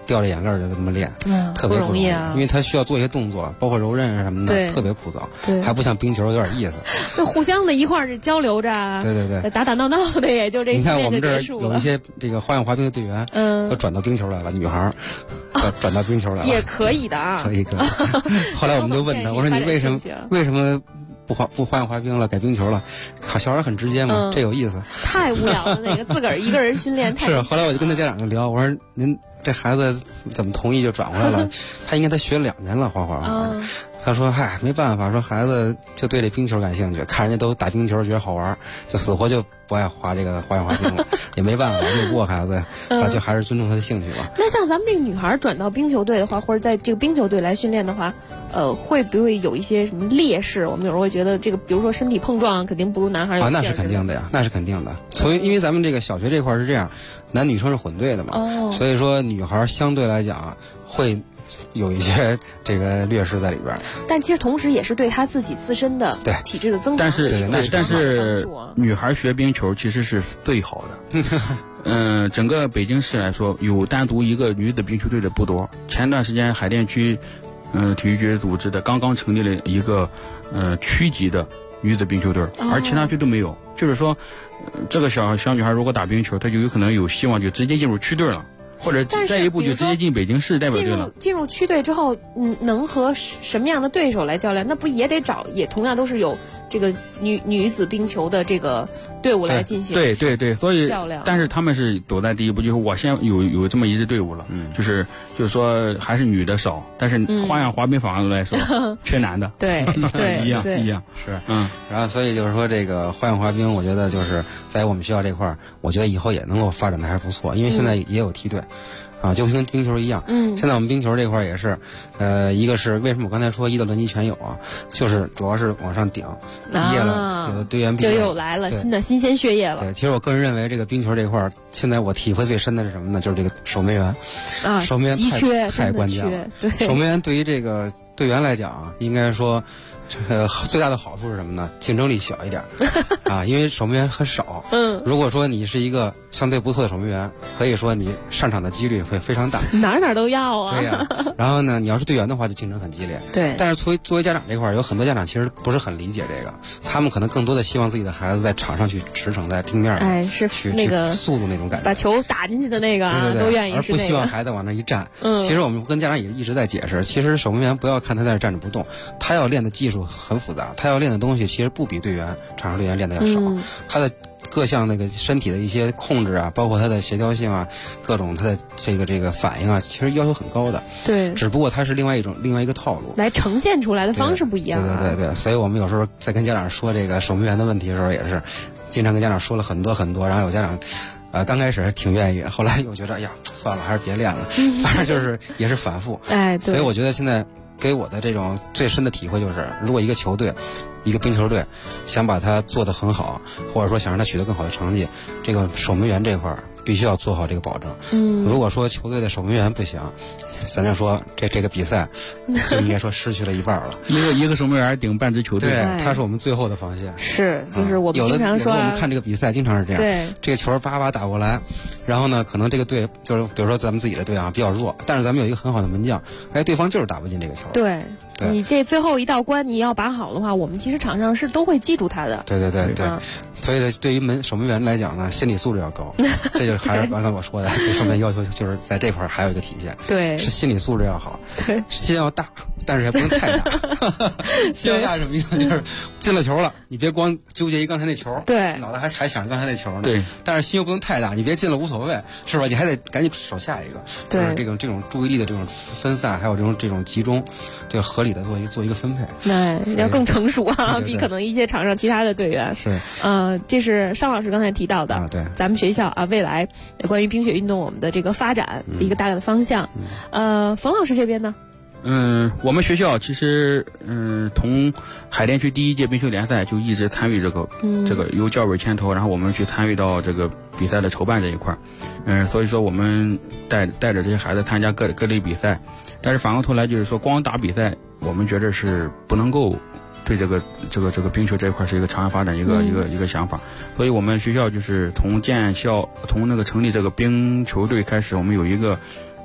掉着眼泪就这么练，特别不容易啊，因为他需要做一些动作，包括柔韧什么的，特别枯燥， 对， 还不像冰球有点意思， 就互相的一块儿交流着， 对， 打打闹闹的，也就这训练就结束了。 你看我们这儿有一些这个花样滑冰的队员，都转到冰球来了，女孩转到冰球来了， 也可以的啊， 可以。后来我们就问他，我说你为什么不花样滑冰了，改冰球了？小孩很直接嘛，这有意思。 太无聊了，那个自个儿一个人训练太是。后来我就跟他家长就聊，我说您这孩子怎么同意就转回来了？他应该学2年了滑。他说嗨，没办法，说孩子就对这冰球感兴趣，看人家都打冰球觉得好玩，就死活就不爱滑这个花样滑冰了，也没办法，拗不过孩子，就还是尊重他的兴趣吧。 那像咱们这个女孩转到冰球队的话，或者在这个冰球队来训练的话，会不会有一些什么劣势？我们有时候会觉得这个，比如说身体碰撞肯定不如男孩有那是肯定的呀，那是肯定的。所以因为咱们这个小学这块是这样，男女生是混队的嘛，所以说女孩相对来讲会有一些这个劣势在里边， 但其实同时也是对她自己自身的体质的增强。 但是女孩学冰球其实是最好的。整个北京市来说，有单独一个女子冰球队的不多。前段时间海淀区体育局组织的刚刚成立了一个区级的女子冰球队，而其他区都没有。就是说，这个小女孩如果打冰球，她就有可能有希望就直接进入区队了。或者再一步就直接进北京市代表队了。 进入区队之后，能和什么样的对手来较量？那不也得找，也同样都是有这个女子冰球的这个队伍来进行对，所以较量。 但是他们是走在第一步，就是我先有这么一支队伍了，就是说还是女的少，但是花样滑冰反而来说缺男的， 对， 一样是，然后所以就是说这个花样滑冰，我觉得就是在我们学校这块儿，我觉得以后也能够发展的还不错，因为现在也有梯队。就跟冰球一样，现在我们冰球这块也是，一个是为什么我刚才说1到6级全有啊，就是主要是往上顶，毕业了有的队员就又来了新的新鲜血液了。 对，其实我个人认为这个冰球这块，现在我体会最深的是什么呢？就是这个守门员守门员太关键了。 对， 守门员对于这个队员来讲，应该说。最大的好处是什么呢？竞争力小一点因为守门员很少。如果说你是一个相对不错的守门员，可以说你上场的几率会非常大， 哪都要啊。 对呀。然后呢，你要是队员的话，就竞争很激烈。 对。 但是作为家长这块，有很多家长其实不是很理解这个，他们可能更多的希望自己的孩子在场上去驰骋在地面上， 是去那个速度那种感觉， 把球打进去的那个对， 都愿意而不希望孩子往那一站。其实我们跟家长也一直在解释，其实守门员不要看他在那站着不动，他要练的技术很复杂。他要练的东西其实不比场上队员练的要少，他的各项那个身体的一些控制啊，包括他的协调性啊，各种他的这个反应啊，其实要求很高的。 对， 只不过他是另外一个套路来呈现出来的方式不一样。 对，所以我们有时候在跟家长说这个守门员的问题的时候，也是经常跟家长说了很多，然后有家长。刚开始挺愿意，后来又觉得哎呀算了，还是别练了。反正就是也是反复。 对。 所以我觉得现在给我的这种最深的体会就是，如果一个球队，一个冰球队想把它做得很好，或者说想让它取得更好的成绩，这个守门员这块必须要做好这个保证。如果说球队的守门员不行，咱就说这个比赛就应该说失去了一半了。 一个守门员顶半支球队， 对，他是我们最后的防线。 是，就是我们经常说， 我们看这个比赛经常是这样。 对， 这个球叭打过来，然后呢，可能这个队就是比如说咱们自己的队比较弱，但是咱们有一个很好的门将，对方就是打不进这个球。 对。你这最后一道关你要把好的话，我们其实场上是都会记住他的。 对。所以对于守门员来讲呢，心理素质要高。这就还是刚才我说的，对守门员要求就是在这块还有一个体现。 对， 是心理素质要好。 对， 心要大，但是也不能太大。心要大什么意思？就是进了球了，你别光纠结于刚才那球， 对， 脑袋还想刚才那球呢。 对， 但是心又不能太大，你别进了无所谓，是吧？你还得赶紧守下一个。 对， 就是这种注意力的这种分散，还有这种集中，这个合理的做一个分配。 要更成熟啊，比可能一些场上其他的队员。 是， 这是尚老师刚才提到的。 对， 咱们学校未来关于冰雪运动我们的这个发展的一个大概的方向。冯老师这边呢？ 我们学校其实从海淀区第1届冰球联赛就一直参与这个由教委牵头，然后我们去参与到这个比赛的筹办这一块。所以说我们带着这些孩子参加各类比赛，但是反过头来就是说光打比赛，我们觉得是不能够对这个冰球这一块是一个长远发展一个想法。所以我们学校就是从那个成立这个冰球队开始，我们有一个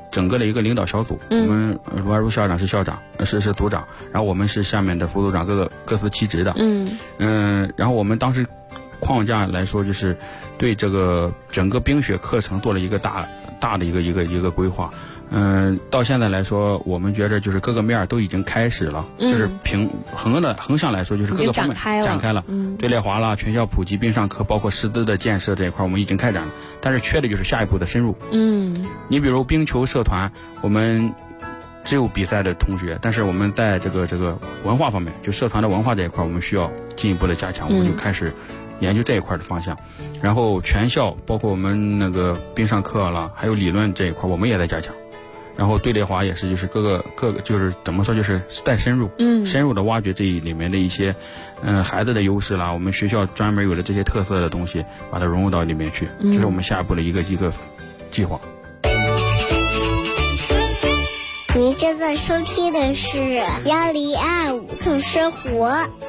整个的一个领导小组，我们卢爱如校长是校长，是组长，然后我们是下面的副组长，各司其职的。然后我们当时框架来说，就是对这个整个冰雪课程做了一个大的一个规划。到现在来说，我们觉得就是各个面都已经开始了，就是横向来说，就是各个方面展开了。队列滑啦、全校普及冰上课，包括师资的建设这一块，我们已经开展了。但是缺的就是下一步的深入。你比如冰球社团，我们只有比赛的同学，但是我们在这个文化方面，就社团的文化这一块，我们需要进一步的加强。我们就开始研究这一块的方向。然后全校包括我们那个冰上课了，还有理论这一块，我们也在加强。然后队列滑也是，就是各个就是怎么说，就是再深入的挖掘这里面的一些孩子的优势啦，我们学校专门有的这些特色的东西，把它融入到里面去，这是我们下一步的一个计划。 您正在收听的是1025懂生活。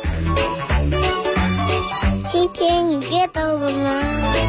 今天你阅到了吗？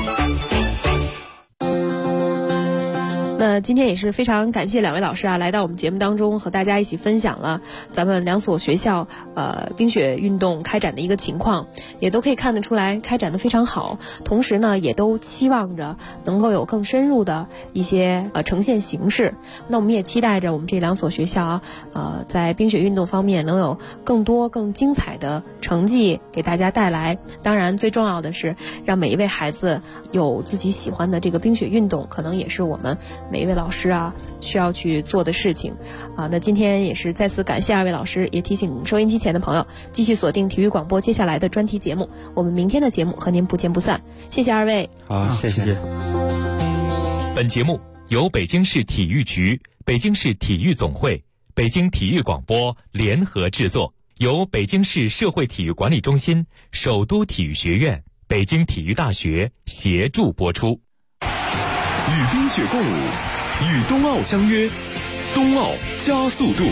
那今天也是非常感谢两位老师来到我们节目当中，和大家一起分享了咱们两所学校冰雪运动开展的一个情况，也都可以看得出来开展得非常好。同时呢，也都期望着能够有更深入的一些呈现形式。那我们也期待着我们这两所学校在冰雪运动方面能有更多更精彩的成绩给大家带来。当然最重要的是让每一位孩子有自己喜欢的这个冰雪运动，可能也是我们每一位老师需要去做的事情那今天也是再次感谢二位老师，也提醒收音机前的朋友继续锁定体育广播接下来的专题节目，我们明天的节目和您不见不散。谢谢二位。 好，谢谢。 本节目由北京市体育局、北京市体育总会、北京体育广播联合制作，由北京市社会体育管理中心、首都体育学院、北京体育大学协助播出。 与冰雪共舞，与冬奥相约，冬奥加速度。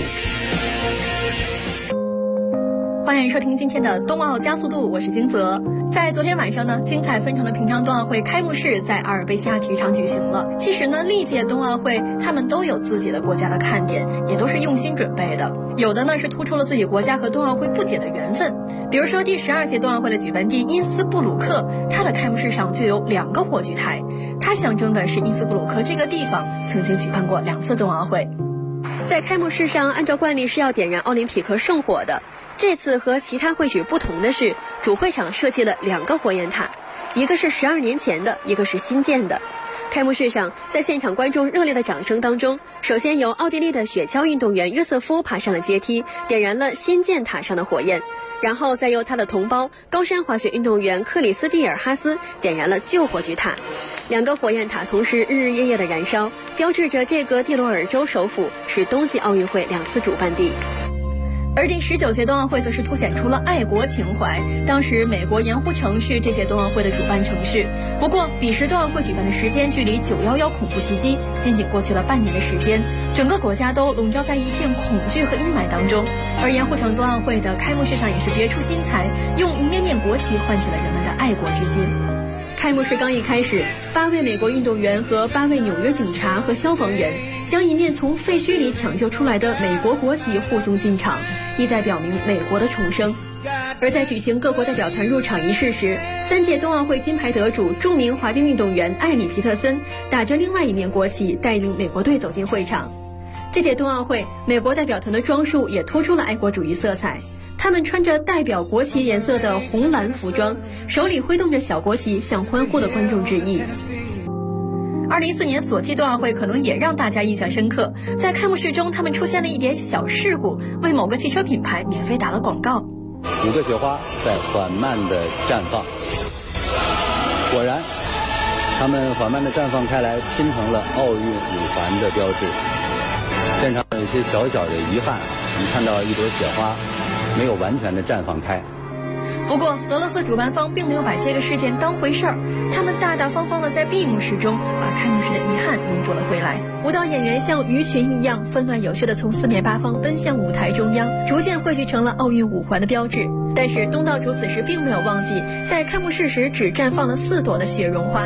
欢迎收听今天的冬奥加速度，我是金泽。在昨天晚上呢，精彩纷呈的平昌冬奥会开幕式在阿尔卑西亚体育场举行了。其实呢，历届冬奥会他们都有自己的国家的看点，也都是用心准备的。有的呢是突出了自己国家和冬奥会不解的缘分，比如说第12届冬奥会的举办地因斯布鲁克，它的开幕式上就有2个火炬台，它象征的是因斯布鲁克这个地方曾经举办过2次冬奥会。在开幕式上，按照惯例是要点燃奥林匹克圣火的。这次和其他会址不同的是，主会场设计了2个火焰塔，一个是12年前的，一个是新建的。开幕式上，在现场观众热烈的掌声当中，首先由奥地利的雪橇运动员约瑟夫爬上了阶梯，点燃了新建塔上的火焰，然后再由他的同胞高山滑雪运动员克里斯蒂尔哈斯点燃了旧火炬塔。2个火焰塔同时日日夜夜的燃烧，标志着这个蒂罗尔州首府是冬季奥运会2次主办地。而第19届冬奥会则是凸显出了爱国情怀。当时美国盐湖城是这届冬奥会的主办城市，不过彼时冬奥会举办的时间距离911恐怖袭击仅仅过去了半年的时间，整个国家都笼罩在一片恐惧和阴霾当中。而盐湖城冬奥会的开幕式上也是别出心裁，用一面面国旗唤起了人们的爱国之心。开幕式刚一开始，8位美国运动员和8位纽约警察和消防员将一面从废墟里抢救出来的美国国旗护送进场，意在表明美国的重生。而在举行各国代表团入场仪式时，3届冬奥会金牌得主、著名滑冰运动员艾米·皮特森打着另外一面国旗，带领美国队走进会场。这届冬奥会，美国代表团的装束也突出了爱国主义色彩。他们穿着代表国旗颜色的红蓝服装，手里挥动着小国旗，向欢呼的观众致意。2014年索契冬奥会可能也让大家印象深刻，在开幕式中他们出现了一点小事故，为某个汽车品牌免费打了广告。 5个雪花在缓慢地绽放，果然它们缓慢地绽放开来，拼成了奥运5环的标志。现场有一些小小的遗憾，我们看到一朵雪花没有完全的绽放开。 不过俄罗斯主办方并没有把这个事件当回事儿，他们大大方方的在闭幕式中把开幕式的遗憾弥补了回来。舞蹈演员像鱼群一样纷乱有序的从四面八方奔向舞台中央，逐渐汇聚成了奥运5环的标志。但是东道主此时并没有忘记，在开幕式时只绽放了4朵的雪绒花。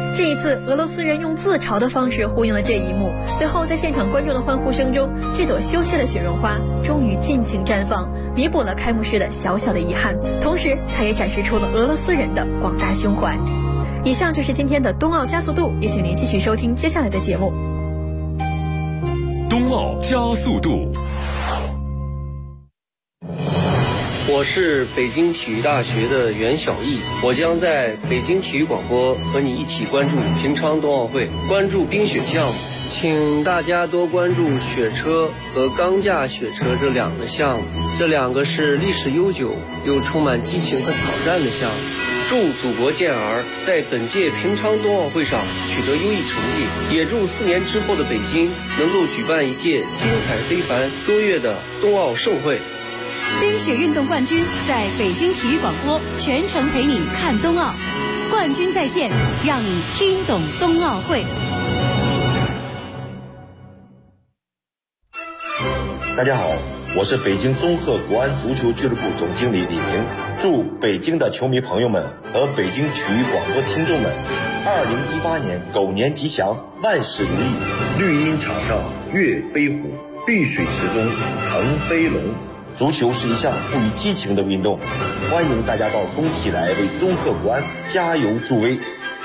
这一次，俄罗斯人用自嘲的方式呼应了这一幕。随后，在现场观众的欢呼声中，这朵羞怯的雪绒花终于尽情绽放，弥补了开幕式的小小的遗憾。同时，它也展示出了俄罗斯人的广大胸怀。以上就是今天的冬奥加速度，也请您继续收听接下来的节目。 冬奥加速度。 我是北京体育大学的袁晓毅，我将在北京体育广播和你一起关注平昌冬奥会，关注冰雪项目，请大家多关注雪车和钢架雪车这两个项目，这两个是历史悠久又充满激情和挑战的项目。祝祖国健儿在本届平昌冬奥会上取得优异成绩，也祝4年之后的北京能够举办一届精彩非凡多月的冬奥盛会。 冰雪运动冠军在北京体育广播全程陪你看冬奥，冠军在线，让你听懂冬奥会。 大家好，我是北京综合国安足球俱乐部总经理李明，祝北京的球迷朋友们和北京体育广播听众们2018年狗年吉祥，万事如意，绿茵场上跃飞虎，碧水池中腾飞龙。足球是一项富于激情的运动，欢迎大家到工体来为综合国安加油助威。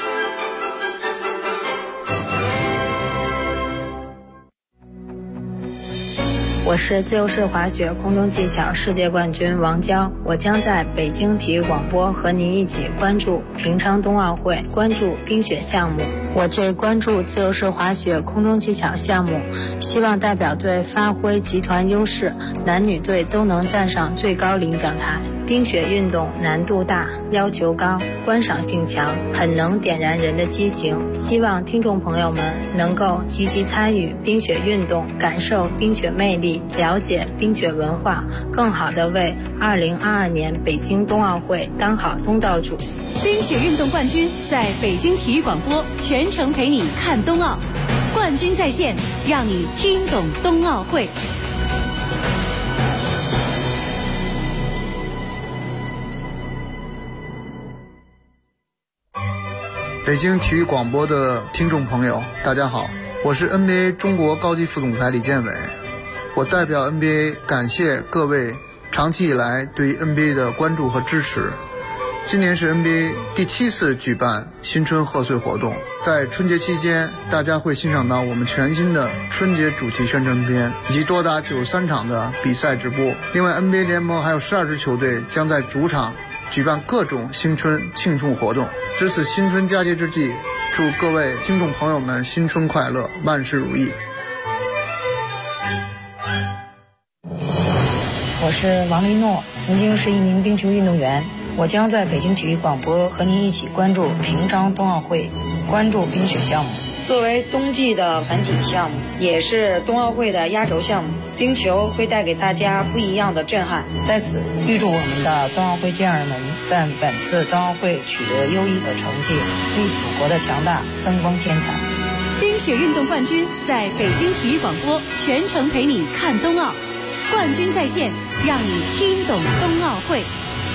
我是自由式滑雪空中技巧世界冠军王娇，我将在北京体育广播和您一起关注平昌冬奥会，关注冰雪项目。我最关注自由式滑雪空中技巧项目，希望代表队发挥集团优势，男女队都能站上最高领奖台。冰雪运动难度大，要求高，观赏性强，很能点燃人的激情。希望听众朋友们能够积极参与冰雪运动，感受冰雪魅力，了解冰雪文化，更好地为2022年北京冬奥会当好东道主。 冰雪运动冠军在北京体育广播全程陪你看冬奥，冠军在线，让你听懂冬奥会。 北京体育广播的听众朋友，大家好，我是 NBA 中国高级副总裁李建伟，我代表 NBA 感谢各位长期以来对 NBA 的关注和支持。今年是 NBA 第7次举办新春贺岁活动，在春节期间，大家会欣赏到我们全新的春节主题宣传片，以及多达93场的比赛直播。另外 NBA 联盟还有12支球队将在主场举办各种新春庆祝活动。值此新春佳节之际，祝各位听众朋友们新春快乐，万事如意。 我是王丽诺，曾经是一名冰球运动员，我将在北京体育广播和您一起关注平昌冬奥会，关注冰雪项目。作为冬季的团体项目，也是冬奥会的压轴项目，冰球会带给大家不一样的震撼。在此预祝我们的冬奥会健儿们在本次冬奥会取得优异的成绩，为祖国的强大增光添彩。 冰雪运动冠军在北京体育广播全程陪你看冬奥，冠军在线，让你听懂冬奥会。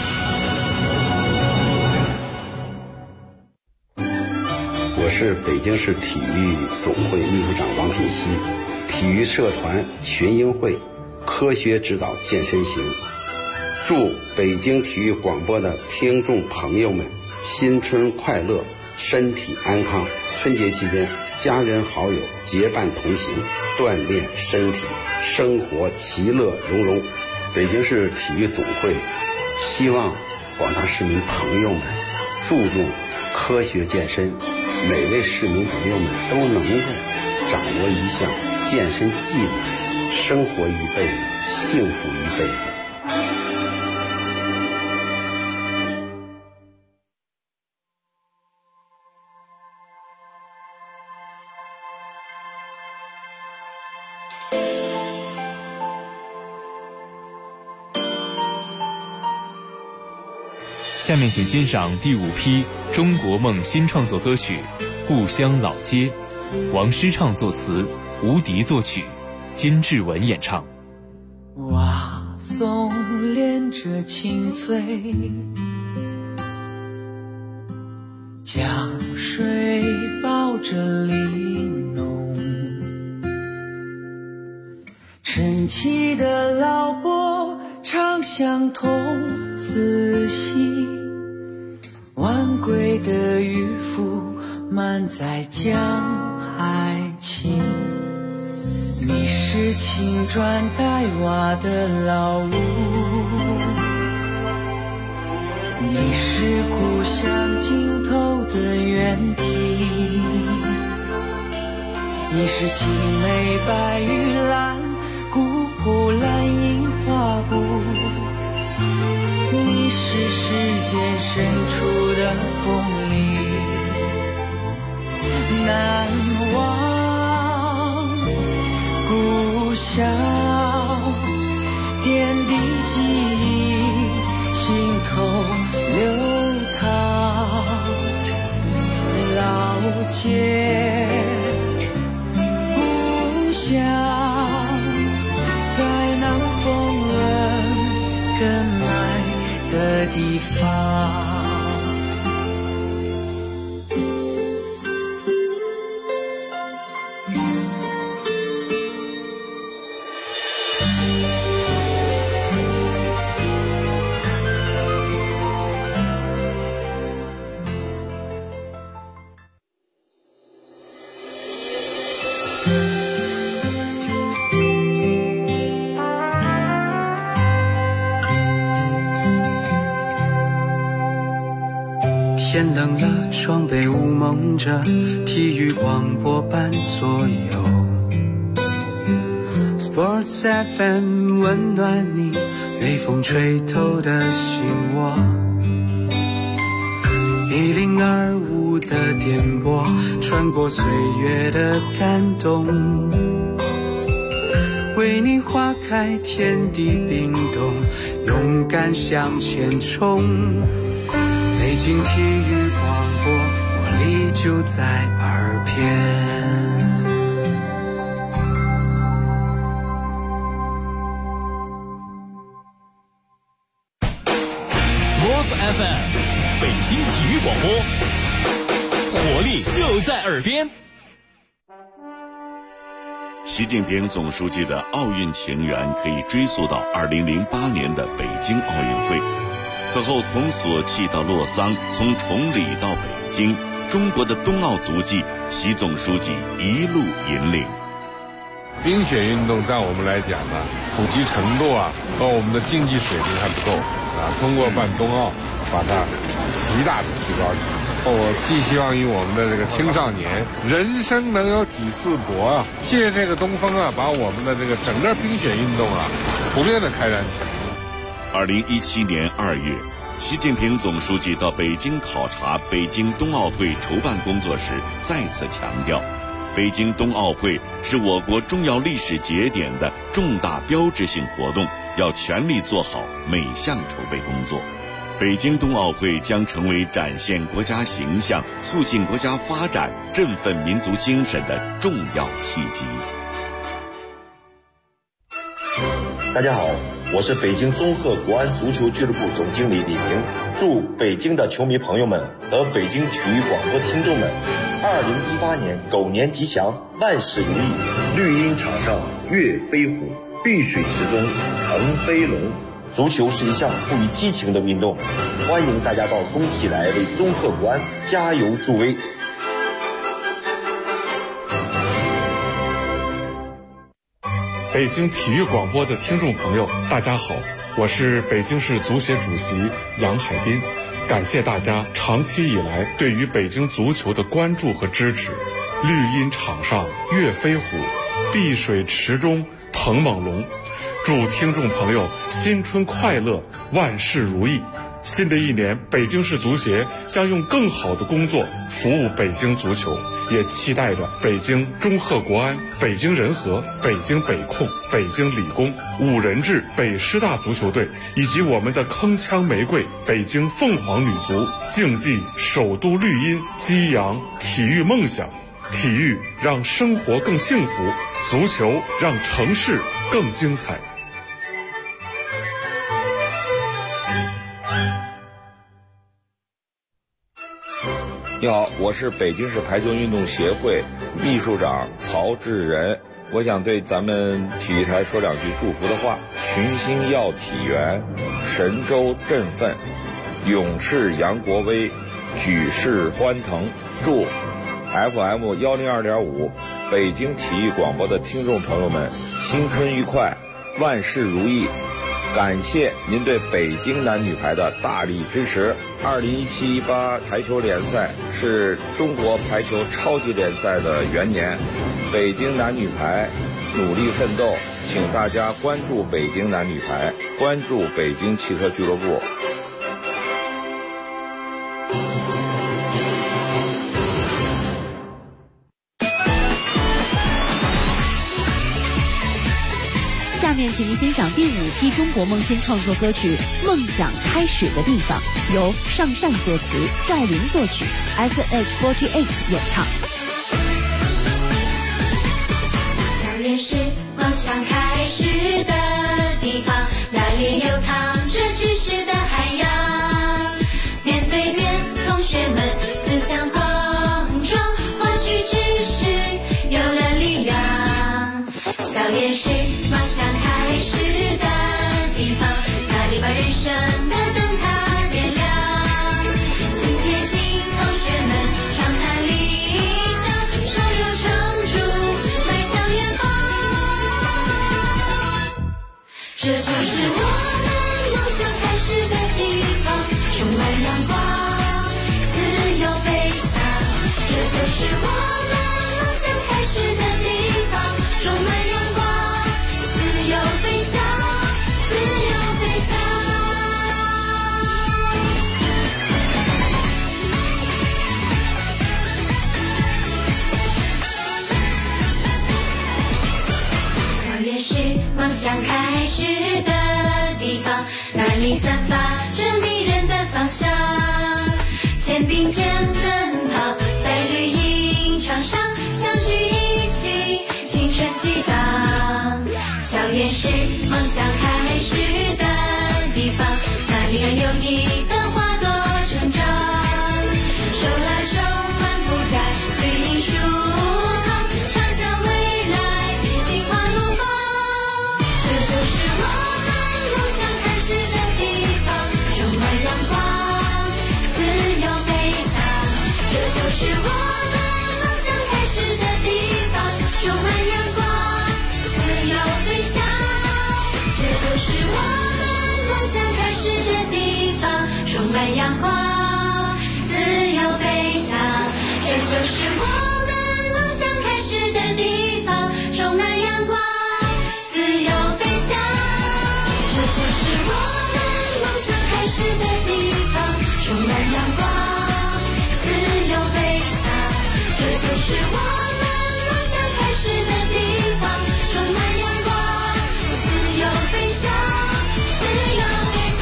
我是北京市体育总会秘书长王品熙，体育社团群英会科学指导健身行，祝北京体育广播的听众朋友们新春快乐，身体安康。春节期间，家人好友结伴同行，锻炼身体，生活其乐融融。北京市体育总会希望广大市民朋友们注重科学健身，每位市民朋友们都能够掌握一项健身技能，生活一辈子，幸福一辈子。 下面请欣赏第5批中国梦新创作歌曲《故乡老街》，王诗畅作词，吴迪作曲，金志文演唱。 瓦松连着青翠， 江水抱着里浓，晨起的老伯常相同仔细，晚归的渔夫满载江海情。你是青砖黛瓦的老屋，你是故乡尽头的原地，你是青梅白玉兰古朴蓝印花布，你是世间深处的风里难忘故乡点滴记忆心头流淌，老街故乡在那风人更爱的地方。天冷了，窗被雾蒙着，体育广播伴左右。Sports FM 温暖你，微风吹透的心窝。1025的电波，穿过岁月的感动，为你花开，天地冰冻，勇敢向前冲。北京体育广播，活力就在耳边。 Sports FM， 北京体育广播，活力就在耳边。 习近平总书记的奥运情缘可以追溯到2008年的北京奥运会。此后从索契到洛桑，从崇礼到北京，中国的冬奥足迹，习总书记一路引领。 冰雪运动在我们来讲呢，普及程度和我们的竞技水平还不够通过办冬奥，把它极大的提高起来。我寄希望于我们的这个青少年，人生能有几次搏借这个东风把我们的这个整个冰雪运动普遍的开展起来。 2017年2月，习近平总书记到北京考察北京冬奥会筹办工作时，再次强调，北京冬奥会是我国重要历史节点的重大标志性活动，要全力做好每项筹备工作。北京冬奥会将成为展现国家形象、促进国家发展、振奋民族精神的重要契机。 大家好，我是北京综合国安足球俱乐部总经理李明，祝北京的球迷朋友们和北京体育广播听众们2018年狗年吉祥，万事如意。绿茵场上月飞虎，碧水池中腾飞龙。足球是一项富于激情的运动，欢迎大家到工体来为综合国安加油助威。 北京体育广播的听众朋友，大家好，我是北京市足协主席杨海滨，感谢大家长期以来对于北京足球的关注和支持。绿茵场上月飞虎，碧水池中腾猛龙。祝听众朋友新春快乐，万事如意。新的一年，北京市足协将用更好的工作服务北京足球，也期待着北京中赫国安、北京人和、北京北控、北京理工、五人制北师大足球队以及我们的铿锵玫瑰北京凤凰女足，竞技首都绿茵，激扬体育梦想。体育让生活更幸福，足球让城市更精彩。 你好，我是北京市排球运动协会秘书长曹志仁。我想对咱们体育台说两句祝福的话：群星耀体圆，神州振奋，勇士扬国威，举世欢腾。祝 FM 102.5北京体育广播的听众朋友们新春愉快，万事如意。感谢您对北京男女排的大力支持。2017-18排球联赛是中国排球超级联赛的元年，北京男女排努力奋斗，请大家关注北京男女排，关注北京汽车俱乐部。 下面请您欣赏第5批中国梦新创作歌曲《梦想开始的地方》，由尚善作词，赵琳作曲， SH48 演唱。 校园是梦想开始的地方，那里流淌着知识的海洋，面对面同学们思想碰撞，获取知识有了力量。校园是梦想开始的地方，那里把人生的灯塔点亮，心贴心同学们畅谈理想，手有成竹迈向远方。这就是我们梦想开始的地方，充满阳光，自由飞翔。这就是我们梦想开始的地方，充满阳光，自由飞翔，自由飞翔。校园是梦想开始的地方，那里散发着迷人的芳香，肩并肩奔跑在绿茵场上，相聚一起青春激荡。校园是梦想开始的地方，那里让友谊的花朵成长，手拉手漫步在绿荫树旁，畅想未来心花怒放。这就是我们梦想开始的地方，充满阳光，自由飞翔。这就是我们梦想开始的地方，充满阳光，自由飞翔。这就是我们梦想开始的地方，充满阳光，自由飞翔。这就是我们梦想开始的地方，充满阳光，自由飞翔。这就是我们梦想开始的地方，充满阳光，自由飞翔。这就是我们梦想开始的地方，充满阳光，自由飞翔，自由飞翔。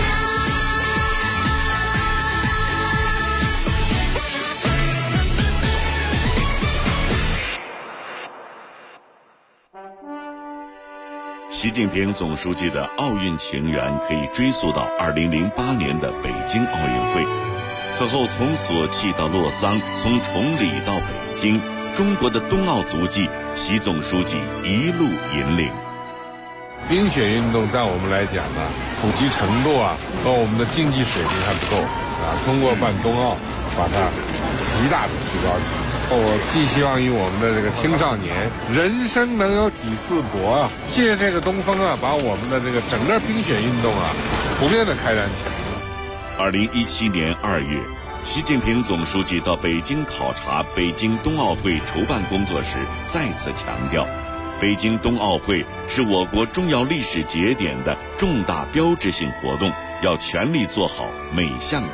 习近平总书记的奥运情缘可以追溯到2008年的北京奥运会。此后从索契到洛桑，从崇礼到北京，中国的冬奥足迹，习总书记一路引领。 冰雪运动在我们来讲呢，普及程度和我们的竞技水平还不够通过办冬奥，把它极大的提高起来。我寄希望于我们的这个青少年，人生能有几次搏借这个东风把我们的这个整个冰雪运动普遍的开展起来。 2017年2月，习近平总书记到北京考察北京冬奥会筹办工作时，再次强调，北京冬奥会是我国重要历史节点的重大标志性活动，要全力做好每项